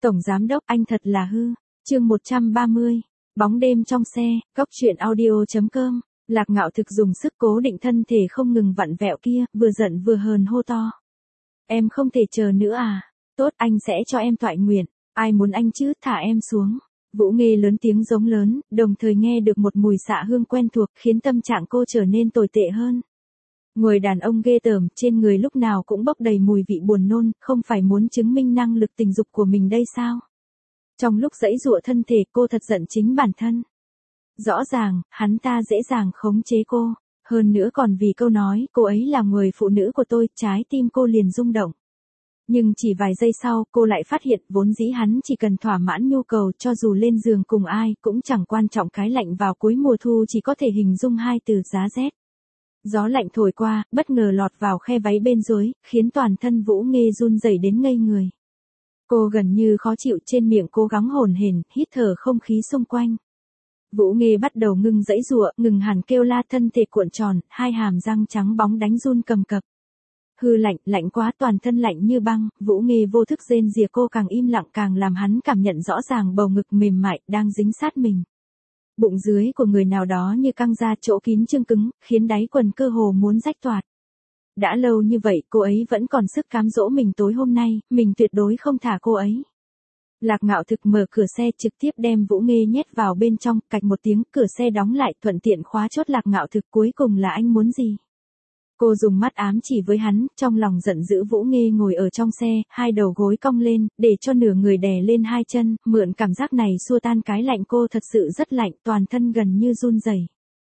Tổng giám đốc anh thật là hư. Chương 130. Bóng đêm trong xe, Cốc truyện audio.com. Lạc Ngạo Thực dùng sức cố định thân thể không ngừng vặn vẹo kia, vừa giận vừa hờn hô to. Em không thể chờ nữa à? Tốt, anh sẽ cho em toại nguyện. Ai muốn anh chứ, thả em xuống. Vũ Nghê lớn tiếng giống lớn, đồng thời nghe được một mùi xạ hương quen thuộc khiến tâm trạng cô trở nên tồi tệ hơn. Người đàn ông ghê tởm, trên người lúc nào cũng bốc đầy mùi vị buồn nôn, không phải muốn chứng minh năng lực tình dục của mình đây sao? Trong lúc giãy giụa thân thể cô thật giận chính bản thân. Rõ ràng, hắn ta dễ dàng khống chế cô, hơn nữa còn vì câu nói, cô ấy là người phụ nữ của tôi, trái tim cô liền rung động. Nhưng chỉ vài giây sau, cô lại phát hiện vốn dĩ hắn chỉ cần thỏa mãn nhu cầu cho dù lên giường cùng ai cũng chẳng quan trọng. Cái lạnh vào cuối mùa thu chỉ có thể hình dung hai từ giá rét. Gió lạnh thổi qua, bất ngờ lọt vào khe váy bên dưới, khiến toàn thân Vũ Nghê run rẩy đến ngây người. Cô gần như khó chịu, trên miệng cố gắng hổn hển, hít thở không khí xung quanh. Vũ Nghê bắt đầu ngừng giãy giụa, ngừng hẳn kêu la, thân thể cuộn tròn, hai hàm răng trắng bóng đánh run cầm cập. Hư lạnh, lạnh quá, toàn thân lạnh như băng. Vũ Nghê vô thức rên rìa, cô càng im lặng càng làm hắn cảm nhận rõ ràng bầu ngực mềm mại đang dính sát mình. Bụng dưới của người nào đó như căng ra, chỗ kín chưng cứng, khiến đáy quần cơ hồ muốn rách toạc. Đã lâu như vậy cô ấy vẫn còn sức cám dỗ mình, tối hôm nay, mình tuyệt đối không thả cô ấy. Lạc Ngạo Thực mở cửa xe trực tiếp đem Vũ Nghê nhét vào bên trong, cạch một tiếng, cửa xe đóng lại, thuận tiện khóa chốt. Lạc Ngạo Thực, cuối cùng là anh muốn gì? Cô dùng mắt ám chỉ với hắn, trong lòng giận dữ. Vũ Nghê ngồi ở trong xe, hai đầu gối cong lên, để cho nửa người đè lên hai chân, mượn cảm giác này xua tan cái lạnh. Cô thật sự rất lạnh, toàn thân gần như run rẩy.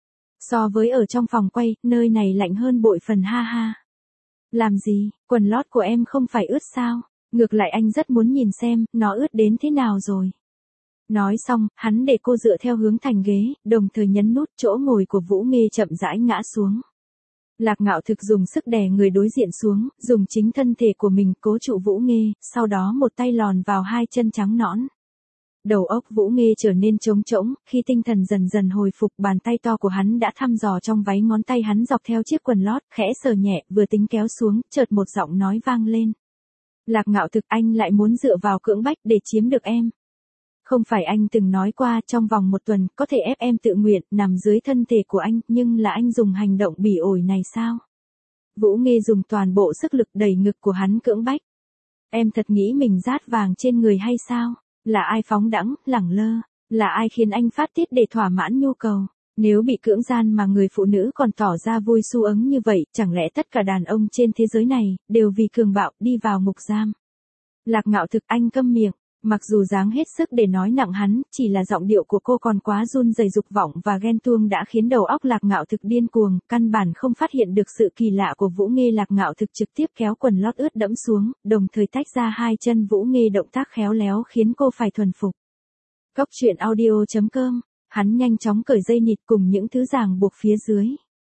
So với ở trong phòng quay, nơi này lạnh hơn bội phần, ha ha. Làm gì, quần lót của em không phải ướt sao? Ngược lại anh rất muốn nhìn xem, nó ướt đến thế nào rồi. Nói xong, hắn để cô dựa theo hướng thành ghế, đồng thời nhấn nút, chỗ ngồi của Vũ Nghê chậm rãi ngã xuống. Lạc Ngạo Thực dùng sức đè người đối diện xuống, dùng chính thân thể của mình cố trụ Vũ Nghê, sau đó một tay lòn vào hai chân trắng nõn. Đầu óc Vũ Nghê trở nên trống trỗng, khi tinh thần dần dần hồi phục, bàn tay to của hắn đã thăm dò trong váy, ngón tay hắn dọc theo chiếc quần lót, khẽ sờ nhẹ, vừa tính kéo xuống, chợt một giọng nói vang lên. Lạc Ngạo Thực, anh lại muốn dựa vào cưỡng bách để chiếm được em. Không phải anh từng nói qua trong vòng một tuần có thể ép em tự nguyện nằm dưới thân thể của anh, nhưng là anh dùng hành động bỉ ổi này sao? Vũ Nghê dùng toàn bộ sức lực đẩy ngực của hắn cưỡng bách. Em thật nghĩ mình rát vàng trên người hay sao? Là ai phóng đãng, lẳng lơ? Là ai khiến anh phát tiết để thỏa mãn nhu cầu? Nếu bị cưỡng gian mà người phụ nữ còn tỏ ra vui su ấng như vậy, chẳng lẽ tất cả đàn ông trên thế giới này đều vì cường bạo đi vào ngục giam? Lạc Ngạo Thực, anh câm miệng. Mặc dù dáng hết sức để nói nặng hắn, chỉ là giọng điệu của cô còn quá run rẩy, dục vọng và ghen tuông đã khiến đầu óc Lạc Ngạo Thực điên cuồng, căn bản không phát hiện được sự kỳ lạ của Vũ Nghê. Lạc Ngạo Thực trực tiếp kéo quần lót ướt đẫm xuống, đồng thời tách ra hai chân Vũ Nghê, động tác khéo léo khiến cô phải thuần phục. Cốc truyện audio.com. Hắn nhanh chóng cởi dây nịt cùng những thứ ràng buộc phía dưới.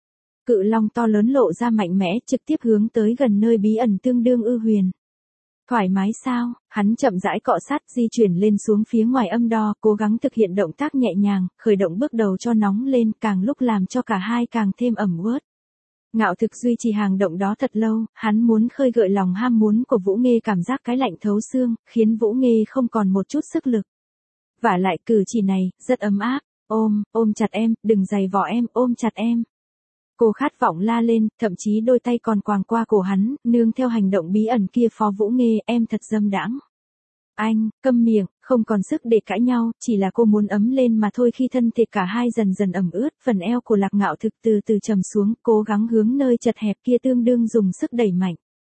Cự long to lớn lộ ra mạnh mẽ, trực tiếp hướng tới gần nơi bí ẩn tương đương ư huyền. Thoải mái sao? Hắn chậm rãi cọ sát, di chuyển lên xuống phía ngoài âm đo, cố gắng thực hiện động tác nhẹ nhàng, khởi động bước đầu cho nóng lên, càng lúc làm cho cả hai càng thêm ẩm ướt. Ngạo Thực duy trì hành động đó thật lâu, hắn muốn khơi gợi lòng ham muốn của Vũ Nghê, cảm giác cái lạnh thấu xương, khiến Vũ Nghê không còn một chút sức lực. Vả lại cử chỉ này, rất ấm áp. Ôm chặt em, đừng giày vò em, ôm chặt em. Cô khát vọng la lên, thậm chí đôi tay còn quàng qua cổ hắn, nương theo hành động bí ẩn kia phó Vũ Nghê, em thật dâm đãng. Anh, câm miệng, không còn sức để cãi nhau, chỉ là cô muốn ấm lên mà thôi. Khi thân thể cả hai dần dần ẩm ướt, phần eo của Lạc Ngạo Thực từ từ trầm xuống, cố gắng hướng nơi chật hẹp kia tương đương dùng sức đẩy mạnh.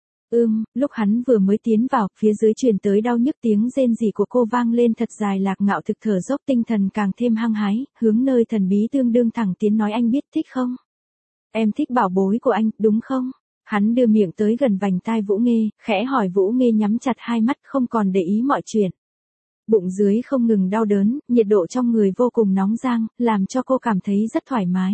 Lúc hắn vừa mới tiến vào, phía dưới truyền tới đau nhức, tiếng rên rỉ của cô vang lên thật dài. Lạc Ngạo Thực thở dốc, tinh thần càng thêm hăng hái, hướng nơi thần bí tương đương thẳng tiến, nói anh biết thích không? Em thích bảo bối của anh, đúng không? Hắn đưa miệng tới gần vành tai Vũ Nghê, khẽ hỏi. Vũ Nghê nhắm chặt hai mắt, không còn để ý mọi chuyện. Bụng dưới không ngừng đau đớn, nhiệt độ trong người vô cùng nóng rang, làm cho cô cảm thấy rất thoải mái.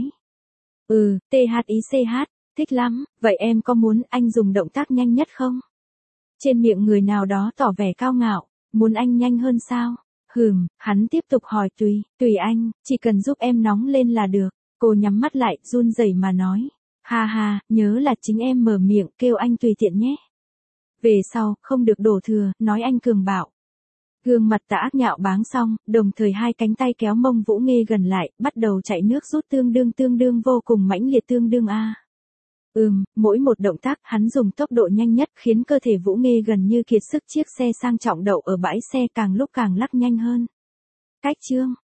THICH, thích lắm, vậy em có muốn anh dùng động tác nhanh nhất không? Trên miệng người nào đó tỏ vẻ cao ngạo, muốn anh nhanh hơn sao? Hắn tiếp tục hỏi. Tùy anh, chỉ cần giúp em nóng lên là được. Cô nhắm mắt lại, run rẩy mà nói. Ha ha, nhớ là chính em mở miệng, kêu anh tùy tiện nhé. Về sau, không được đổ thừa, nói anh cường bạo. Gương mặt Tả Ác nhạo báng xong, đồng thời hai cánh tay kéo mông Vũ Nghê gần lại, bắt đầu chạy nước rút tương đương vô cùng mãnh liệt tương đương a. Mỗi một động tác hắn dùng tốc độ nhanh nhất khiến cơ thể Vũ Nghê gần như kiệt sức, chiếc xe sang trọng đậu ở bãi xe càng lúc càng lắc nhanh hơn. Cách chương